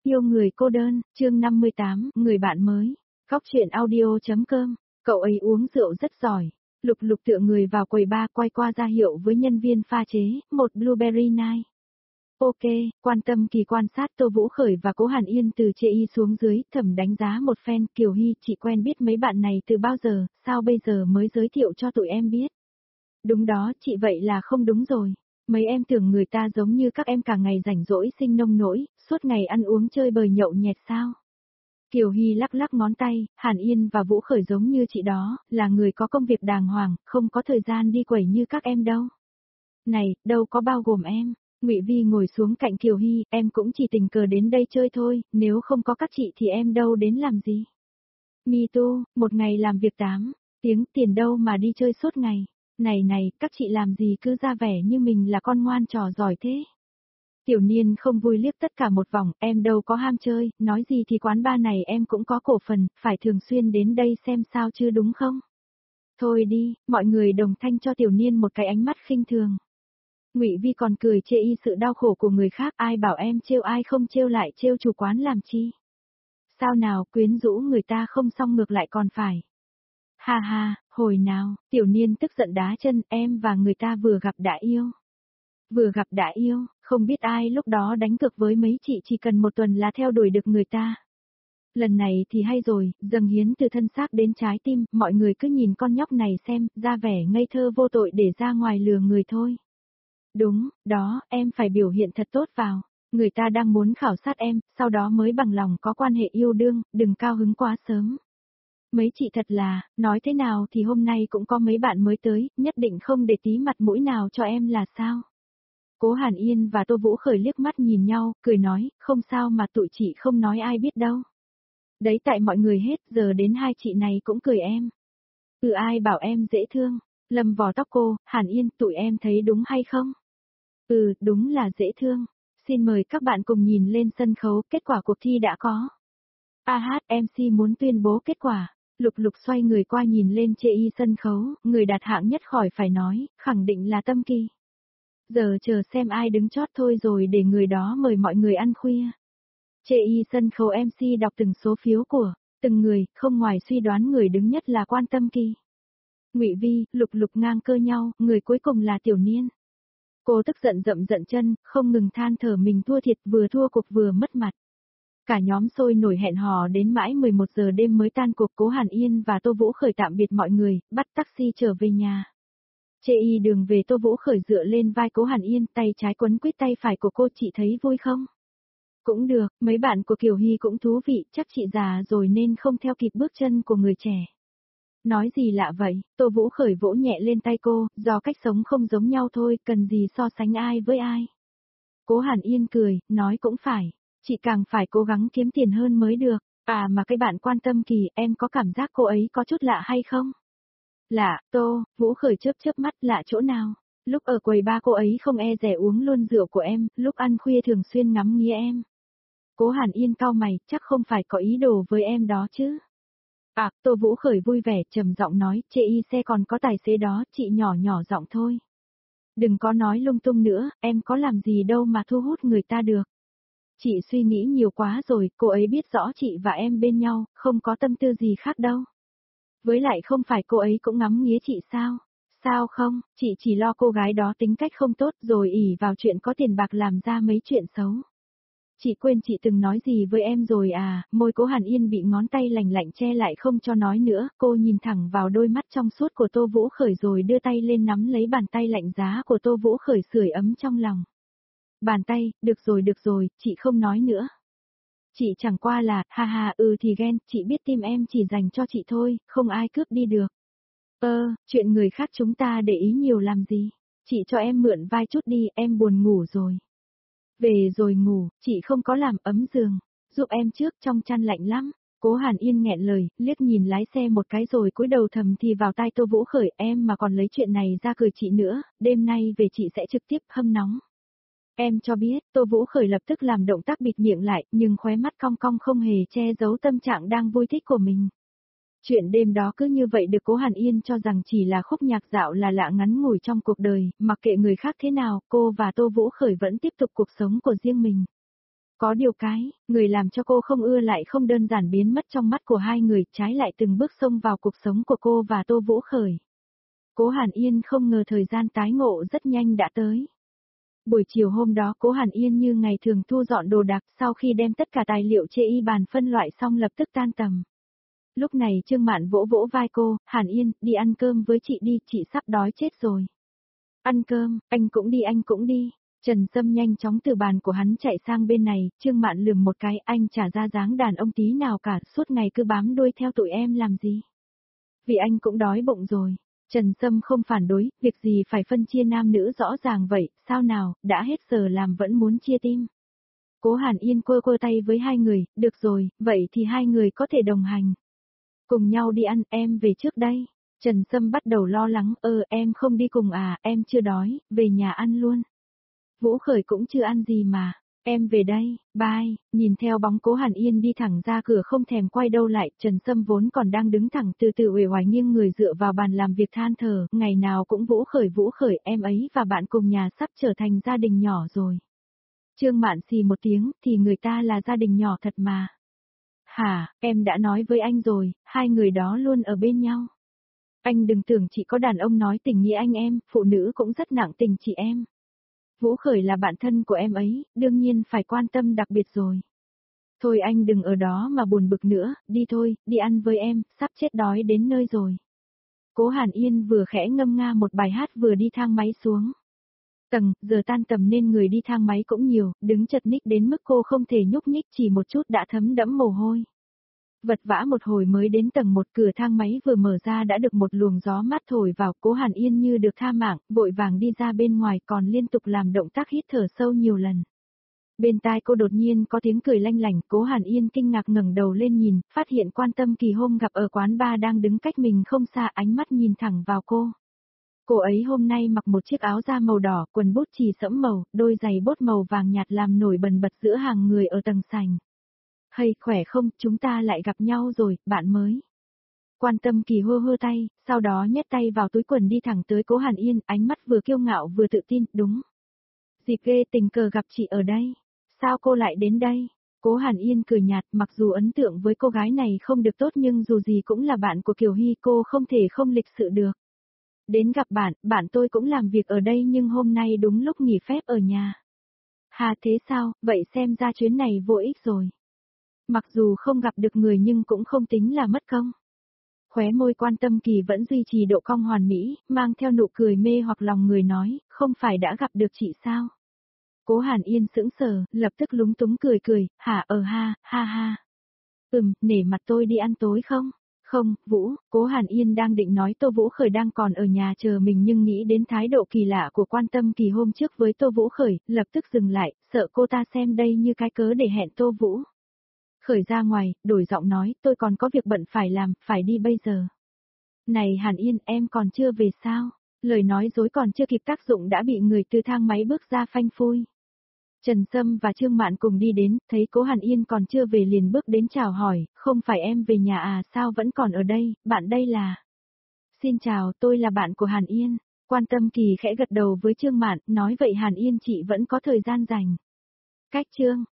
Yêu người cô đơn, chương 58, người bạn mới. Góc truyện audio.com. Cậu ấy uống rượu rất giỏi. Lục Lục tựa người vào quầy bar quay qua ra hiệu với nhân viên pha chế, một blueberry night. Ok, quan tâm kỳ quan sát Tô Vũ Khởi và Cố Hàn Yên từ chê y xuống dưới, thầm đánh giá một phen. Kiều Hy, chị quen biết mấy bạn này từ bao giờ, sao bây giờ mới giới thiệu cho tụi em biết? Đúng đó, chị vậy là không đúng rồi. Mấy em tưởng người ta giống như các em cả ngày rảnh rỗi sinh nông nỗi, suốt ngày ăn uống chơi bời nhậu nhẹt sao? Kiều Hy lắc lắc ngón tay, Hàn Yên và Vũ Khởi giống như chị đó, là người có công việc đàng hoàng, không có thời gian đi quẩy như các em đâu. Này, đâu có bao gồm em. Ngụy Vi ngồi xuống cạnh Kiều Hy, em cũng chỉ tình cờ đến đây chơi thôi, nếu không có các chị thì em đâu đến làm gì. Me too, một ngày làm việc 8 tiếng, tiền đâu mà đi chơi suốt ngày. Này, các chị làm gì cứ ra vẻ như mình là con ngoan trò giỏi thế. Tiểu Niên không vui liếc tất cả một vòng, em đâu có ham chơi, nói gì thì quán bar này em cũng có cổ phần, phải thường xuyên đến đây xem sao chứ đúng không? Thôi đi, mọi người đồng thanh cho Tiểu Niên một cái ánh mắt khinh thường. Ngụy Vi còn cười chê y sự đau khổ của người khác, ai bảo em trêu ai không trêu lại trêu chủ quán làm chi? Sao nào, quyến rũ người ta không xong ngược lại còn phải. Ha ha, hồi nào, Tiểu Niên tức giận đá chân, em và người ta vừa gặp đã yêu. Vừa gặp đã yêu, không biết ai lúc đó đánh cược với mấy chị chỉ cần một tuần là theo đuổi được người ta. Lần này thì hay rồi, dâng hiến từ thân xác đến trái tim, mọi người cứ nhìn con nhóc này xem, ra vẻ ngây thơ vô tội để ra ngoài lừa người thôi. Đúng, đó, em phải biểu hiện thật tốt vào. Người ta đang muốn khảo sát em, sau đó mới bằng lòng có quan hệ yêu đương, đừng cao hứng quá sớm. Mấy chị thật là, nói thế nào thì hôm nay cũng có mấy bạn mới tới, nhất định không để tí mặt mũi nào cho em là sao? Cố Hàn Yên và Tô Vũ Khởi liếc mắt nhìn nhau, cười nói, không sao mà tụi chị không nói ai biết đâu. Đấy tại mọi người hết, giờ đến hai chị này cũng cười em. Ai bảo em dễ thương, lầm vò tóc cô, Hàn Yên, tụi em thấy đúng hay không? Đúng là dễ thương. Xin mời các bạn cùng nhìn lên sân khấu, kết quả cuộc thi đã có. MC muốn tuyên bố kết quả. Lục Lục xoay người qua nhìn lên chê y sân khấu, người đạt hạng nhất khỏi phải nói, khẳng định là Tâm Kỳ. Giờ chờ xem ai đứng chót thôi rồi để người đó mời mọi người ăn khuya. Chê y sân khấu MC đọc từng số phiếu của từng người, không ngoài suy đoán người đứng nhất là Quan Tâm Kỳ. Ngụy Vi, Lục Lục ngang cơ nhau, người cuối cùng là Tiểu Niên. Cô tức giận dậm giận chân, không ngừng than thở mình thua thiệt, vừa thua cuộc vừa mất mặt. Cả nhóm sôi nổi hẹn hò đến mãi 11 giờ đêm mới tan cuộc. Cố Hàn Yên và Tô Vũ Khởi tạm biệt mọi người, bắt taxi trở về nhà. Chê y đường về, Tô Vũ Khởi dựa lên vai Cố Hàn Yên, tay trái quấn quýt tay phải của cô, chị thấy vui không? Cũng được, mấy bạn của Kiều Hy cũng thú vị, chắc chị già rồi nên không theo kịp bước chân của người trẻ. Nói gì lạ vậy, Tô Vũ Khởi vỗ nhẹ lên tay cô, do cách sống không giống nhau thôi, cần gì so sánh ai với ai. Cố Hàn Yên cười, nói cũng phải, chị càng phải cố gắng kiếm tiền hơn mới được. Mà cái bạn Quan Tâm Kỳ, em có cảm giác cô ấy có chút lạ hay không? Lạ, Tô, Vũ Khởi chớp chớp mắt, lạ chỗ nào? Lúc ở quầy bar cô ấy không e dè uống luôn rượu của em, lúc ăn khuya thường xuyên ngắm nghía em. Cố Hàn Yên cau mày, chắc không phải có ý đồ với em đó chứ? Tô Vũ Khởi vui vẻ, trầm giọng nói, chê y xe còn có tài xế đó, chị nhỏ nhỏ giọng thôi. Đừng có nói lung tung nữa, em có làm gì đâu mà thu hút người ta được. Chị suy nghĩ nhiều quá rồi, cô ấy biết rõ chị và em bên nhau, không có tâm tư gì khác đâu. Với lại không phải cô ấy cũng ngắm nghía chị sao? Sao không, chị chỉ lo cô gái đó tính cách không tốt rồi ỷ vào chuyện có tiền bạc làm ra mấy chuyện xấu. Chị quên chị từng nói gì với em rồi à, môi Cố Hàn Yên bị ngón tay lành lạnh che lại không cho nói nữa, cô nhìn thẳng vào đôi mắt trong suốt của Tô Vũ Khởi rồi đưa tay lên nắm lấy bàn tay lạnh giá của Tô Vũ Khởi sưởi ấm trong lòng. Bàn tay, được rồi, chị không nói nữa. Chị chẳng qua là, thì ghen, chị biết tim em chỉ dành cho chị thôi, không ai cướp đi được. Chuyện người khác chúng ta để ý nhiều làm gì, chị cho em mượn vai chút đi, em buồn ngủ rồi. Về rồi ngủ, chị không có làm ấm giường, giúp em trước trong chăn lạnh lắm. Cố Hàn Yên nghẹn lời, liếc nhìn lái xe một cái rồi cúi đầu thầm thì vào tai Tô Vũ Khởi, em mà còn lấy chuyện này ra cười chị nữa, đêm nay về chị sẽ trực tiếp hâm nóng. Em cho biết, Tô Vũ Khởi lập tức làm động tác bịt miệng lại, nhưng khóe mắt cong cong không hề che giấu tâm trạng đang vui thích của mình. Chuyện đêm đó cứ như vậy được Cố Hàn Yên cho rằng chỉ là khúc nhạc dạo là lạ ngắn ngủi trong cuộc đời, mặc kệ người khác thế nào, cô và Tô Vũ Khởi vẫn tiếp tục cuộc sống của riêng mình. Có điều cái, người làm cho cô không ưa lại không đơn giản biến mất trong mắt của hai người, trái lại từng bước xông vào cuộc sống của cô và Tô Vũ Khởi. Cố Hàn Yên không ngờ thời gian tái ngộ rất nhanh đã tới. Buổi chiều hôm đó Cố Hàn Yên như ngày thường thu dọn đồ đạc, sau khi đem tất cả tài liệu chê y bàn phân loại xong lập tức tan tầm. Lúc này Trương Mạn vỗ vỗ vai cô, Hàn Yên, đi ăn cơm với chị đi, chị sắp đói chết rồi. Ăn cơm, anh cũng đi. Trần Sâm nhanh chóng từ bàn của hắn chạy sang bên này, Trương Mạn lườm một cái, anh chả ra dáng đàn ông tí nào cả, suốt ngày cứ bám đuôi theo tụi em làm gì. Vì anh cũng đói bụng rồi. Trần Sâm không phản đối, việc gì phải phân chia nam nữ rõ ràng vậy, sao nào, đã hết giờ làm vẫn muốn chia tim. Cố Hàn Yên quơ quơ tay với hai người, được rồi, vậy thì hai người có thể đồng hành. Cùng nhau đi ăn, em về trước đây. Trần Sâm bắt đầu lo lắng, em không đi cùng à, em chưa đói, về nhà ăn luôn. Vũ Khởi cũng chưa ăn gì mà, em về đây, bye. Nhìn theo bóng Cố Hàn Yên đi thẳng ra cửa không thèm quay đâu lại, Trần Sâm vốn còn đang đứng thẳng từ từ uể oải nghiêng người dựa vào bàn làm việc than thở, ngày nào cũng Vũ Khởi, em ấy và bạn cùng nhà sắp trở thành gia đình nhỏ rồi. Trương Mạn xì một tiếng, thì người ta là gia đình nhỏ thật mà. Hả, em đã nói với anh rồi, hai người đó luôn ở bên nhau. Anh đừng tưởng chỉ có đàn ông nói tình nghĩa anh em, phụ nữ cũng rất nặng tình chị em. Vũ Khởi là bạn thân của em ấy, đương nhiên phải quan tâm đặc biệt rồi. Thôi anh đừng ở đó mà buồn bực nữa, đi thôi, đi ăn với em, sắp chết đói đến nơi rồi. Cố Hàn Yên vừa khẽ ngâm nga một bài hát vừa đi thang máy xuống. Giờ tan tầm nên người đi thang máy cũng nhiều, đứng chật ních đến mức cô không thể nhúc nhích chỉ một chút đã thấm đẫm mồ hôi. Vật vã một hồi mới đến tầng 1, cửa thang máy vừa mở ra đã được một luồng gió mát thổi vào, Cố Hàn Yên như được tha mạng, vội vàng đi ra bên ngoài còn liên tục làm động tác hít thở sâu nhiều lần. Bên tai cô đột nhiên có tiếng cười lanh lảnh, Cố Hàn Yên kinh ngạc ngẩng đầu lên nhìn, phát hiện Quan Tâm Kỳ hôm gặp ở quán bar đang đứng cách mình không xa, ánh mắt nhìn thẳng vào cô. Cô ấy hôm nay mặc một chiếc áo da màu đỏ, quần bút chì sẫm màu, đôi giày bốt màu vàng nhạt làm nổi bần bật giữa hàng người ở tầng sảnh. Hay, khỏe không, chúng ta lại gặp nhau rồi, bạn mới. Quan Tâm Kỳ hơ hơ tay, sau đó nhét tay vào túi quần đi thẳng tới Cố Hàn Yên, ánh mắt vừa kiêu ngạo vừa tự tin, đúng. Dịp ghê tình cờ gặp chị ở đây. Sao cô lại đến đây? Cố Hàn Yên cười nhạt, mặc dù ấn tượng với cô gái này không được tốt nhưng dù gì cũng là bạn của Kiều Hy, cô không thể không lịch sự được. Đến gặp bạn tôi cũng làm việc ở đây nhưng hôm nay đúng lúc nghỉ phép ở nhà. Hà thế sao, vậy xem ra chuyến này vô ích rồi. Mặc dù không gặp được người nhưng cũng không tính là mất công. Khóe môi Quan Tâm Kỳ vẫn duy trì độ cong hoàn mỹ, mang theo nụ cười mê hoặc lòng người nói, không phải đã gặp được chị sao? Cố Hàn Yên sững sờ, lập tức lúng túng cười, hả ha. Nể mặt tôi đi ăn tối không? Không, Vũ, Cố Hàn Yên đang định nói Tô Vũ Khởi đang còn ở nhà chờ mình nhưng nghĩ đến thái độ kỳ lạ của Quan Tâm Kỳ hôm trước với Tô Vũ Khởi, lập tức dừng lại, sợ cô ta xem đây như cái cớ để hẹn Tô Vũ Khởi ra ngoài, đổi giọng nói, tôi còn có việc bận phải làm, phải đi bây giờ. Này Hàn Yên, em còn chưa về sao? Lời nói dối còn chưa kịp tác dụng đã bị người từ thang máy bước ra phanh phui. Trần Sâm và Trương Mạn cùng đi đến, thấy Cố Hàn Yên còn chưa về liền bước đến chào hỏi, không phải em về nhà à, sao vẫn còn ở đây, bạn đây là... Xin chào, tôi là bạn của Hàn Yên. Quan Tâm Kỳ khẽ gật đầu với Trương Mạn, nói vậy Hàn Yên chị vẫn có thời gian rảnh. Cách Trương,